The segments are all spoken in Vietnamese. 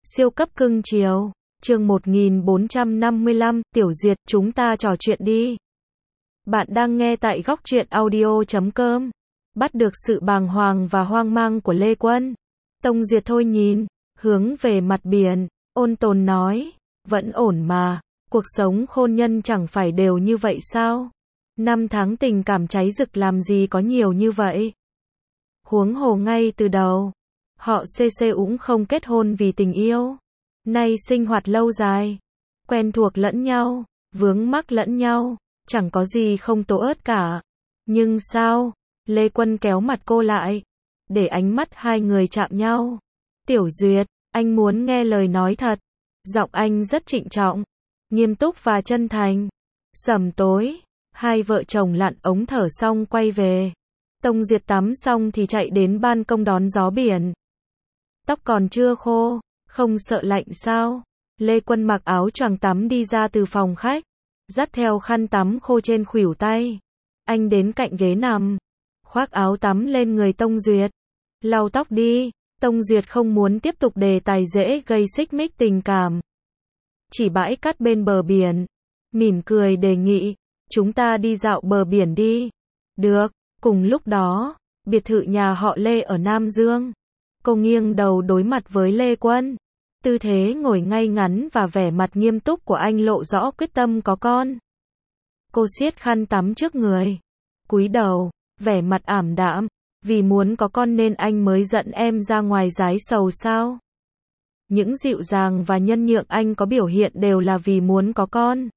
Siêu cấp cưng chiều. Chương 1455, Tiểu Duyệt, chúng ta trò chuyện đi. Bạn đang nghe tại góc truyện audio.com. Bắt được sự bàng hoàng và hoang mang của Lê Quân. Tông Duyệt thôi nhìn, hướng về mặt biển, ôn tồn nói, vẫn ổn mà, cuộc sống hôn nhân chẳng phải đều như vậy sao? 5 tháng tình cảm cháy rực làm gì có nhiều như vậy? Huống hồ ngay từ đầu, họ cũng không kết hôn vì tình yêu. Nay sinh hoạt lâu dài, quen thuộc lẫn nhau, vướng mắc lẫn nhau, chẳng có gì không tố ớt cả. Nhưng sao? Lê Quân kéo mặt cô lại, để ánh mắt hai người chạm nhau. Tiểu Duyệt, anh muốn nghe lời nói thật. Giọng anh rất trịnh trọng, nghiêm túc và chân thành. Sẩm tối, hai vợ chồng lặn ống thở xong quay về. Tông Duyệt tắm xong thì chạy đến ban công đón gió biển. Tóc còn chưa khô, không sợ lạnh sao? Lê Quân mặc áo choàng tắm đi ra từ phòng khách, dắt theo khăn tắm khô trên khuỷu tay. Anh đến cạnh ghế nằm, khoác áo tắm lên người Tông Duyệt. Lau tóc đi. Tông Duyệt không muốn tiếp tục đề tài dễ gây xích mích tình cảm. Chỉ bãi cát bên bờ biển, mỉm cười đề nghị, chúng ta đi dạo bờ biển đi. Được. Cùng lúc đó, biệt thự nhà họ Lê ở Nam Dương. Cô nghiêng đầu đối mặt với Lê Quân. Tư thế ngồi ngay ngắn và vẻ mặt nghiêm túc của anh lộ rõ quyết tâm có con. Cô siết khăn tắm trước người, cúi đầu, vẻ mặt ảm đạm. Vì muốn có con nên anh mới dẫn em ra ngoài rái sầu sao? Những dịu dàng và nhân nhượng anh có biểu hiện đều là vì muốn có con.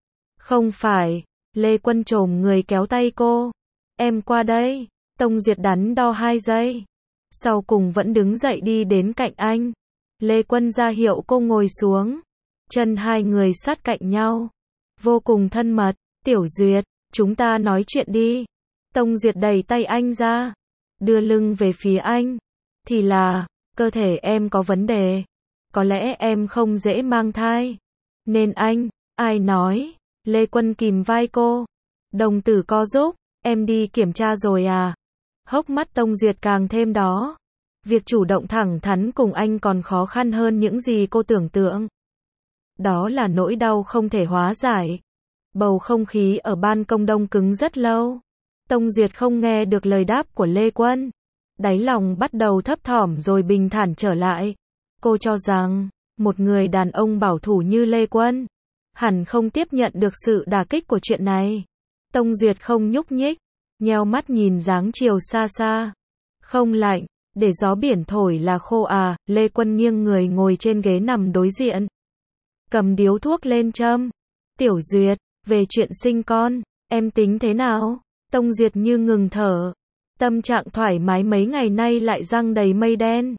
Không phải. Lê Quân chồm người kéo tay cô. Em qua đây. Tông Duyệt đắn đo 2 giây. Sau cùng vẫn đứng dậy đi đến cạnh anh. Lê Quân ra hiệu cô ngồi xuống. Chân hai người sát cạnh nhau, vô cùng thân mật. Tiểu Duyệt, chúng ta nói chuyện đi. Tông Duyệt đẩy tay anh ra, đưa lưng về phía anh. Thì là, cơ thể em có vấn đề. Có lẽ em không dễ mang thai. Nên anh, ai nói? Lê Quân kìm vai cô. Đồng tử co rúm, em đi kiểm tra rồi à? Hốc mắt Tông Duyệt càng thêm đó. Việc chủ động thẳng thắn cùng anh còn khó khăn hơn những gì cô tưởng tượng. Đó là nỗi đau không thể hóa giải. Bầu không khí ở ban công đông cứng rất lâu. Tông Duyệt không nghe được lời đáp của Lê Quân. Đáy lòng bắt đầu thấp thỏm rồi bình thản trở lại. Cô cho rằng, một người đàn ông bảo thủ như Lê Quân hẳn không tiếp nhận được sự đả kích của chuyện này. Tông Duyệt không nhúc nhích, nheo mắt nhìn dáng chiều xa xa. Không lạnh, để gió biển thổi là khô à? Lê Quân nghiêng người ngồi trên ghế nằm đối diện, cầm điếu thuốc lên châm. Tiểu Duyệt, về chuyện sinh con, em tính thế nào? Tông Duyệt như ngừng thở. Tâm trạng thoải mái mấy ngày nay lại giăng đầy mây đen.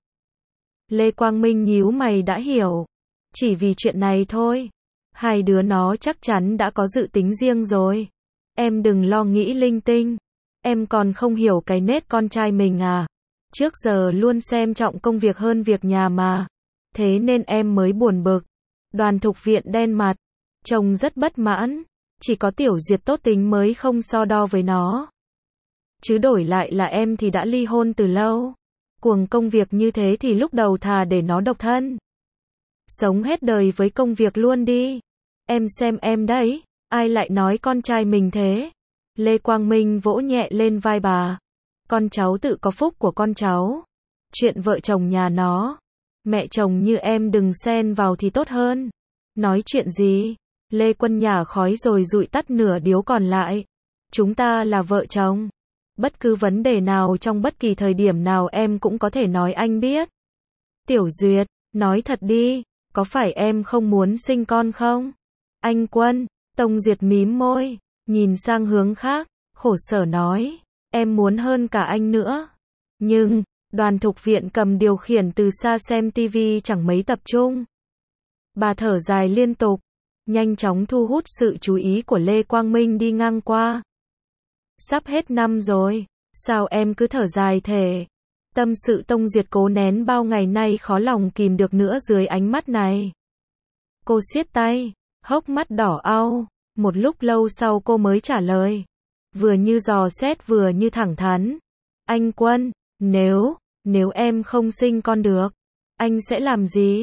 Lê Quang Minh nhíu mày đã hiểu. Chỉ vì chuyện này thôi. Hai đứa nó chắc chắn đã có dự tính riêng rồi. Em đừng lo nghĩ linh tinh. Em còn không hiểu cái nết con trai mình à? Trước giờ luôn xem trọng công việc hơn việc nhà mà. Thế nên em mới buồn bực. Đoàn Thục Viện đen mặt, trông rất bất mãn. Chỉ có Tiểu Duyệt tốt tính mới không so đo với nó. Chứ đổi lại là em thì đã ly hôn từ lâu. Cuồng công việc như thế thì lúc đầu thà để nó độc thân. Sống hết đời với công việc luôn đi. Em xem em đấy, ai lại nói con trai mình thế? Lê Quang Minh vỗ nhẹ lên vai bà. Con cháu tự có phúc của con cháu. Chuyện vợ chồng nhà nó, mẹ chồng như em đừng xen vào thì tốt hơn. Nói chuyện gì? Lê Quân nhả khói rồi dụi tắt nửa điếu còn lại. Chúng ta là vợ chồng. Bất cứ vấn đề nào trong bất kỳ thời điểm nào em cũng có thể nói anh biết. Tiểu Duyệt, nói thật đi, có phải em không muốn sinh con không? Anh Quân, Tông Duyệt mím môi, nhìn sang hướng khác, khổ sở nói, em muốn hơn cả anh nữa. Nhưng, Đoàn Thục Viện cầm điều khiển từ xa xem tivi chẳng mấy tập trung. Bà thở dài liên tục, nhanh chóng thu hút sự chú ý của Lê Quang Minh đi ngang qua. Sắp hết năm rồi, sao em cứ thở dài thế? Tâm sự Tông Duyệt cố nén bao ngày nay khó lòng kìm được nữa dưới ánh mắt này. Cô siết tay, hốc mắt đỏ au. Một lúc lâu sau cô mới trả lời, vừa như dò xét vừa như thẳng thắn. Anh Quân, nếu em không sinh con được, anh sẽ làm gì?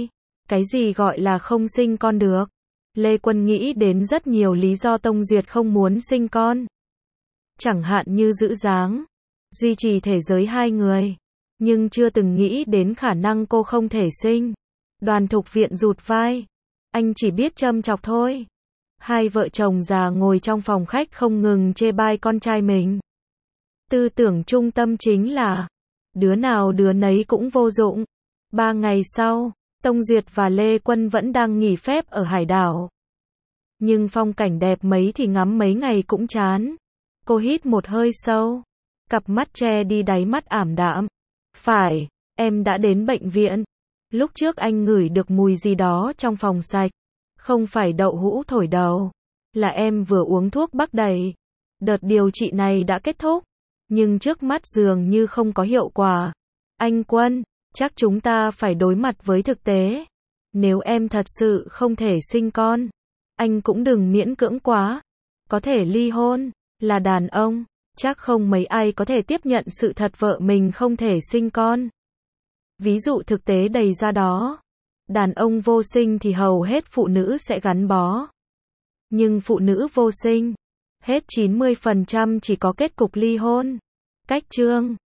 Cái gì gọi là không sinh con được? Lê Quân nghĩ đến rất nhiều lý do Tông Duyệt không muốn sinh con. Chẳng hạn như giữ dáng, duy trì thể giới hai người. Nhưng chưa từng nghĩ đến khả năng cô không thể sinh. Đoàn Thục Viện rụt vai. Anh chỉ biết châm chọc thôi. Hai vợ chồng già ngồi trong phòng khách không ngừng chê bai con trai mình. Tư tưởng trung tâm chính là đứa nào đứa nấy cũng vô dụng. 3 ngày sau, Tông Duyệt và Lê Quân vẫn đang nghỉ phép ở hải đảo. Nhưng phong cảnh đẹp mấy thì ngắm mấy ngày cũng chán. Cô hít một hơi sâu. Cặp mắt che đi đáy mắt ảm đạm. Phải, em đã đến bệnh viện. Lúc trước anh ngửi được mùi gì đó trong phòng sạch. Không phải đậu hũ thổi đầu. Là em vừa uống thuốc bắc đầy. Đợt điều trị này đã kết thúc. Nhưng trước mắt dường như không có hiệu quả. Anh Quân, chắc chúng ta phải đối mặt với thực tế. Nếu em thật sự không thể sinh con, anh cũng đừng miễn cưỡng quá. Có thể ly hôn, là đàn ông, chắc không mấy ai có thể tiếp nhận sự thật vợ mình không thể sinh con. Ví dụ thực tế đầy ra đó. Đàn ông vô sinh thì hầu hết phụ nữ sẽ gắn bó. Nhưng phụ nữ vô sinh, hết 90% chỉ có kết cục ly hôn. Cách chương